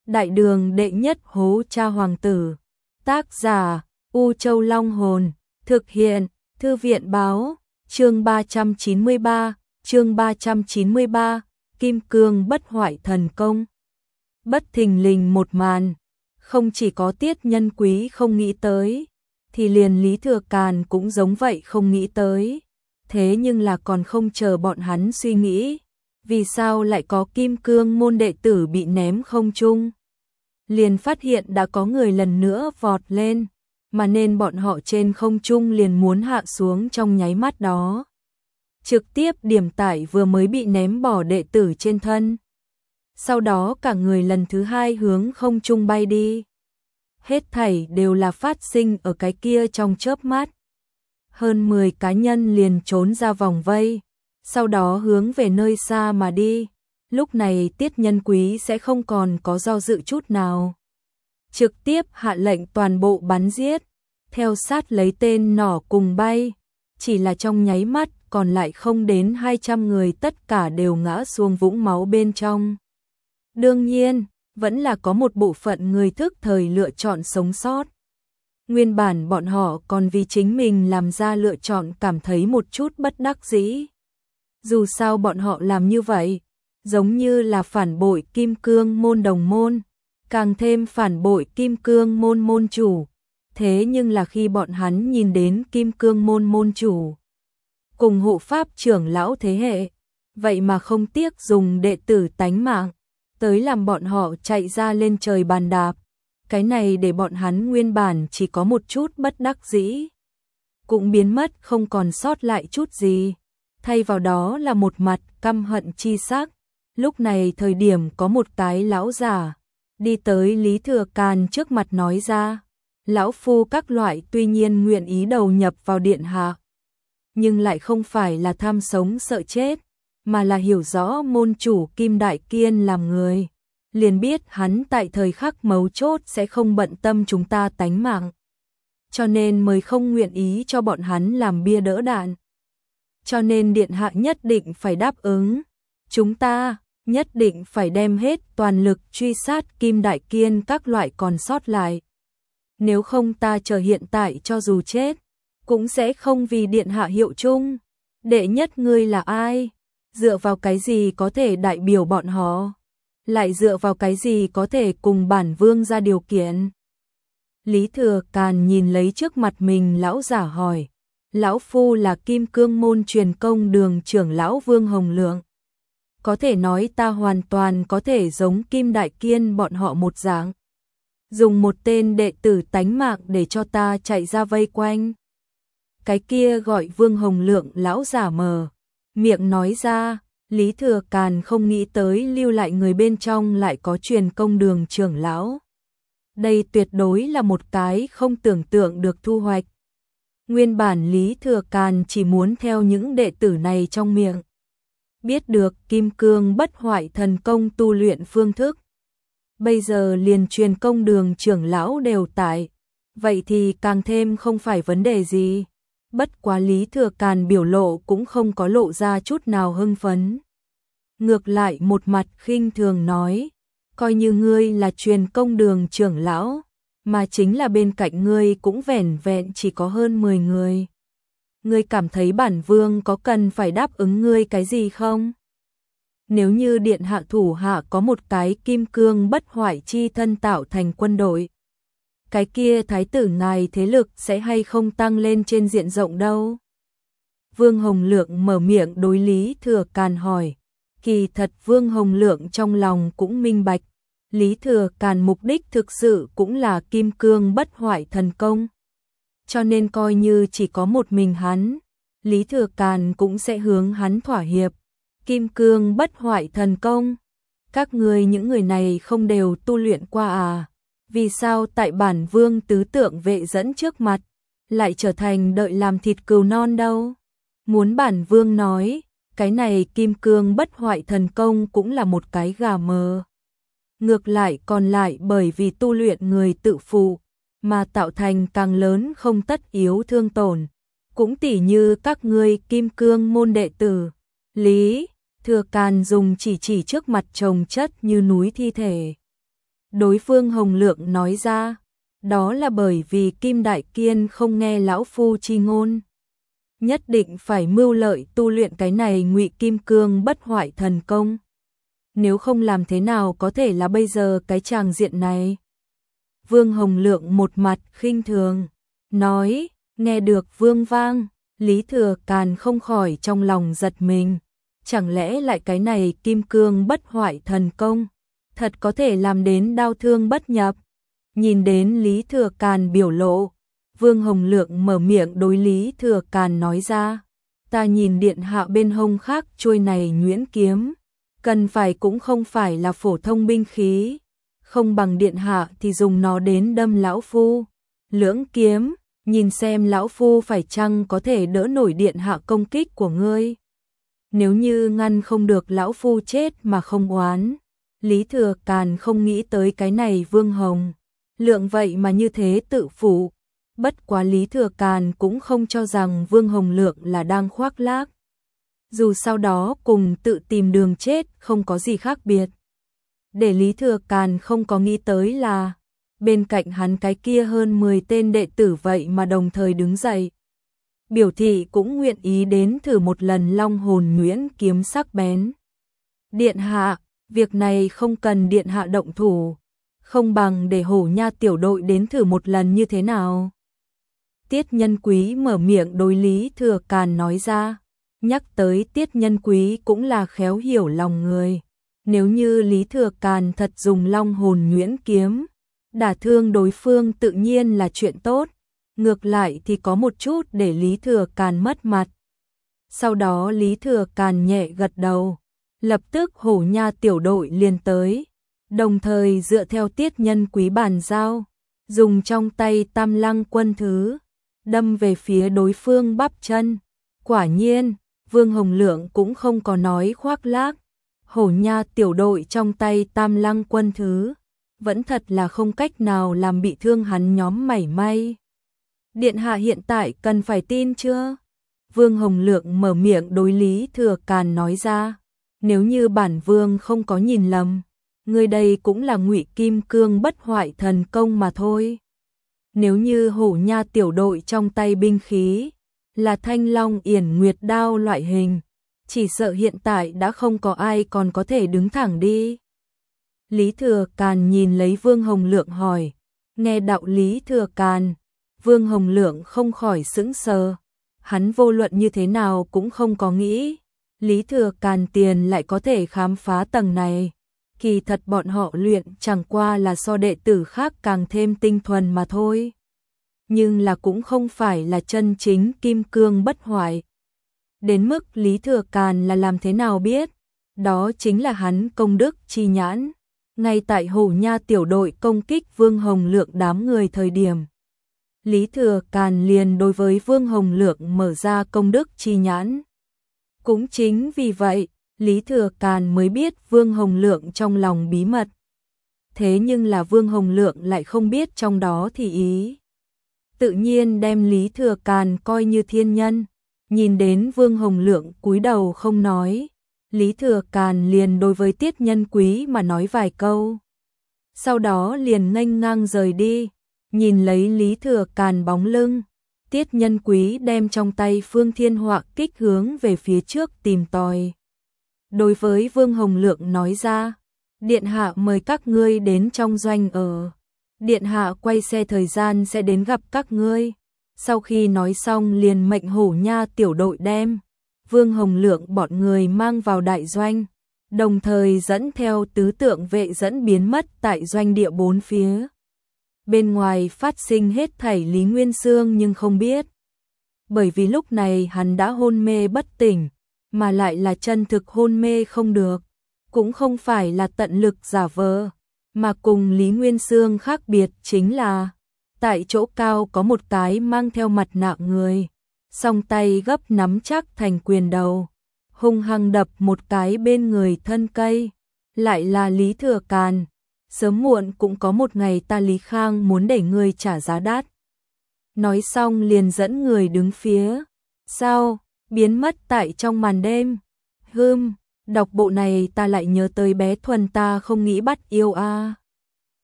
Đại đường đệ nhất hố cha hoàng tử. Tác giả U Châu Long Hồn. Thực hiện Thư viện Báo. Chương 393, Kim Cương bất hoại thần công. Bất thình lình một màn, không chỉ có Tiết Nhân Quý không nghĩ tới, thì liền Lý Thừa Càn cũng giống vậy không nghĩ tới. Thế nhưng là còn không chờ bọn hắn suy nghĩ, vì sao lại có Kim Cương môn đệ tử bị ném không trung. Liền phát hiện đã có người lần nữa vọt lên, mà nên bọn họ trên không trung liền muốn hạ xuống trong nháy mắt đó. Trực tiếp điểm tải vừa mới bị ném bỏ đệ tử trên thân. Sau đó cả người lần thứ hai hướng không trung bay đi. Hết thảy đều là phát sinh ở cái kia trong chớp mắt. Hơn 10 cá nhân liền trốn ra vòng vây, sau đó hướng về nơi xa mà đi. Lúc này Tiết Nhân Quý sẽ không còn có do dự chút nào. Trực tiếp hạ lệnh toàn bộ bắn giết, theo sát lấy tên nỏ cùng bay. Chỉ là trong nháy mắt còn lại không đến 200 người tất cả đều ngã xuống vũng máu bên trong. Đương nhiên, vẫn là có một bộ phận người thức thời lựa chọn sống sót. Nguyên bản bọn họ còn vì chính mình làm ra lựa chọn cảm thấy một chút bất đắc dĩ. Dù sao bọn họ làm như vậy, giống như là phản bội Kim Cương môn đồng môn, càng thêm phản bội Kim Cương môn môn chủ. Thế nhưng là khi bọn hắn nhìn đến Kim Cương môn môn chủ cùng hộ pháp trưởng lão thế hệ, vậy mà không tiếc dùng đệ tử tánh mạng tới làm bọn họ chạy ra lên trời bàn đạp, cái này để bọn hắn nguyên bản chỉ có một chút bất đắc dĩ cũng biến mất không còn sót lại chút gì, thay vào đó là một mặt căm hận chi sắc. Lúc này thời điểm có một cái lão già đi tới Lý Thừa Càn trước mặt nói ra: lão phu các loại tuy nhiên nguyện ý đầu nhập vào điện hạ, nhưng lại không phải là tham sống sợ chết, mà là hiểu rõ môn chủ Kim Đại Kiên làm người, liền biết hắn tại thời khắc mấu chốt sẽ không bận tâm chúng ta tánh mạng, cho nên mới không nguyện ý cho bọn hắn làm bia đỡ đạn. Cho nên điện hạ nhất định phải đáp ứng, chúng ta nhất định phải đem hết toàn lực truy sát Kim Đại Kiên các loại còn sót lại. Nếu không ta chờ hiện tại cho dù chết, cũng sẽ không vì điện hạ hiệu chung. Đệ nhất ngươi là ai? Dựa vào cái gì có thể đại biểu bọn họ? Lại dựa vào cái gì có thể cùng bản vương ra điều kiện? Lý Thừa Càn nhìn lấy trước mặt mình lão giả hỏi. Lão phu là Kim Cương môn truyền công đường trưởng lão Vương Hồng Lượng. Có thể nói ta hoàn toàn có thể giống Kim Đại Kiên bọn họ một dạng, dùng một tên đệ tử tánh mạng để cho ta chạy ra vây quanh. Cái kia gọi Vương Hồng Lượng lão giả mờ miệng nói ra. Lý Thừa Càn không nghĩ tới lưu lại người bên trong lại có truyền công đường trưởng lão. Đây tuyệt đối là một cái không tưởng tượng được thu hoạch. Nguyên bản Lý Thừa Càn chỉ muốn theo những đệ tử này trong miệng biết được Kim Cương bất hoại thần công tu luyện phương thức. Bây giờ liền truyền công đường trưởng lão đều tại, vậy thì càng thêm không phải vấn đề gì. Bất quá Lý Thừa Càn biểu lộ cũng không có lộ ra chút nào hưng phấn. Ngược lại một mặt khinh thường nói, coi như ngươi là truyền công đường trưởng lão, mà chính là bên cạnh ngươi cũng vẻn vẹn chỉ có hơn 10 người. Ngươi cảm thấy bản vương có cần phải đáp ứng ngươi cái gì không? Nếu như điện hạ thủ hạ có một cái Kim Cương bất hoại chi thân tạo thành quân đội, cái kia thái tử ngài thế lực sẽ hay không tăng lên trên diện rộng đâu? Vương Hồng Lượng mở miệng đối Lý Thừa Càn hỏi. Kỳ thật Vương Hồng Lượng trong lòng cũng minh bạch, Lý Thừa Càn mục đích thực sự cũng là Kim Cương bất hoại thần công. Cho nên coi như chỉ có một mình hắn, Lý Thừa Càn cũng sẽ hướng hắn thỏa hiệp. Kim Cương bất hoại thần công, các ngươi những người này không đều tu luyện qua à? Vì sao tại bản vương tứ tượng vệ dẫn trước mặt lại trở thành đợi làm thịt cừu non đâu? Muốn bản vương nói, cái này Kim Cương bất hoại thần công cũng là một cái gà mờ. Ngược lại còn lại bởi vì tu luyện người tự phụ mà tạo thành càng lớn không tất yếu thương tổn. Cũng tỉ như các ngươi Kim Cương môn đệ tử. Lý Thừa Càn dùng chỉ trước mặt chồng chất như núi thi thể. Đối phương Hồng Lượng nói ra, đó là bởi vì Kim Đại Kiên không nghe lão phu chi ngôn. Nhất định phải mưu lợi tu luyện cái này Ngụy Kim Cương bất hoại thần công. Nếu không làm thế nào có thể là bây giờ cái tràng diện này. Vương Hồng Lượng một mặt khinh thường, nói, nghe được Vương Vang, Lý Thừa Càn không khỏi trong lòng giật mình. Chẳng lẽ lại cái này Kim Cương bất hoại thần công, thật có thể làm đến đao thương bất nhập. Nhìn đến Lý Thừa Càn biểu lộ, Vương Hồng Lượng mở miệng đối Lý Thừa Càn nói ra, ta nhìn điện hạ bên hông khác chuôi này nhuyễn kiếm, cần phải cũng không phải là phổ thông binh khí, không bằng điện hạ thì dùng nó đến đâm lão phu. Lưỡng kiếm, nhìn xem lão phu phải chăng có thể đỡ nổi điện hạ công kích của ngươi. Nếu như ngăn không được lão phu chết mà không oán. Lý Thừa Càn không nghĩ tới cái này Vương Hồng Lượng vậy mà như thế tự phụ. Bất quá Lý Thừa Càn cũng không cho rằng Vương Hồng Lượng là đang khoác lác. Dù sau đó cùng tự tìm đường chết không có gì khác biệt. Để Lý Thừa Càn không có nghĩ tới là bên cạnh hắn cái kia hơn 10 tên đệ tử vậy mà đồng thời đứng dậy. Biểu thị cũng nguyện ý đến thử một lần long hồn nhuyễn kiếm sắc bén. Điện hạ, việc này không cần điện hạ động thủ, không bằng để Hổ Nha tiểu đội đến thử một lần như thế nào. Tiết Nhân Quý mở miệng đối Lý Thừa Càn nói ra, nhắc tới Tiết Nhân Quý cũng là khéo hiểu lòng người. Nếu như Lý Thừa Càn thật dùng long hồn nhuyễn kiếm, đả thương đối phương tự nhiên là chuyện tốt, ngược lại thì có một chút để Lý Thừa Càn mất mặt. Sau đó Lý Thừa Càn nhẹ gật đầu, lập tức Hổ Nha tiểu đội liền tới, đồng thời dựa theo Tiết Nhân Quý bàn giao, dùng trong tay Tam Lăng Quân Thứ, đâm về phía đối phương bắp chân. Quả nhiên, Vương Hồng Lượng cũng không có nói khoác lác, Hổ Nha tiểu đội trong tay Tam Lăng Quân Thứ, vẫn thật là không cách nào làm bị thương hắn nhóm mảy may. Điện hạ hiện tại cần phải tin chưa? Vương Hồng Lượng mở miệng đối Lý Thừa Càn nói ra, nếu như bản vương không có nhìn lầm, người đây cũng là Ngụy Kim Cương bất hoại thần công mà thôi. Nếu như Hổ Nha tiểu đội trong tay binh khí là Thanh Long Yển Nguyệt đao loại hình, chỉ sợ hiện tại đã không có ai còn có thể đứng thẳng đi. Lý Thừa Càn nhìn lấy Vương Hồng Lượng hỏi, nghe đạo Lý Thừa Càn, Vương Hồng Lượng không khỏi sững sờ. Hắn vô luận như thế nào cũng không có nghĩ Lý Thừa Càn tiền lại có thể khám phá tầng này. Kỳ thật bọn họ luyện chẳng qua là so đệ tử khác càng thêm tinh thuần mà thôi. Nhưng là cũng không phải là chân chính kim cương bất hoại. Đến mức Lý Thừa Càn là làm thế nào biết, đó chính là hắn công đức chi nhãn. Ngay tại Hổ Nha tiểu đội công kích Vương Hồng Lượng đám người thời điểm, Lý Thừa Càn liền đối với Vương Hồng Lượng mở ra công đức chi nhãn. Cũng chính vì vậy, Lý Thừa Càn mới biết Vương Hồng Lượng trong lòng bí mật. Thế nhưng là Vương Hồng Lượng lại không biết trong đó thì ý. Tự nhiên đem Lý Thừa Càn coi như thiên nhân. Nhìn đến Vương Hồng Lượng cúi đầu không nói, Lý Thừa Càn liền đối với Tiết Nhân Quý mà nói vài câu. Sau đó liền nghênh ngang rời đi. Nhìn lấy Lý Thừa Càn bóng lưng, Tiết Nhân Quý đem trong tay Phương Thiên Họa kích hướng về phía trước tìm tòi. Đối với Vương Hồng Lượng nói ra, Điện hạ mời các ngươi đến trong doanh ở. Điện hạ quay xe thời gian sẽ đến gặp các ngươi. Sau khi nói xong liền mệnh Hổ Nha tiểu đội đem Vương Hồng Lượng bọn người mang vào đại doanh, đồng thời dẫn theo tứ tượng vệ dẫn biến mất tại doanh địa bốn phía. Bên ngoài phát sinh hết thảy Lý Nguyên Xương nhưng không biết. Bởi vì lúc này hắn đã hôn mê bất tỉnh, mà lại là chân thực hôn mê không được, cũng không phải là tận lực giả vờ, mà cùng Lý Nguyên Xương khác biệt chính là tại chỗ cao có một cái mang theo mặt nạ người, song tay gấp nắm chắc thành quyền đầu, hung hăng đập một cái bên người thân cây, lại là Lý Thừa Càn. Sớm muộn cũng có một ngày ta Lý Khang muốn để ngươi trả giá đắt. Nói xong liền dẫn người đứng phía sau, biến mất tại trong màn đêm. Đọc bộ này ta lại nhớ tới bé Thuần ta không nghĩ bắt yêu a.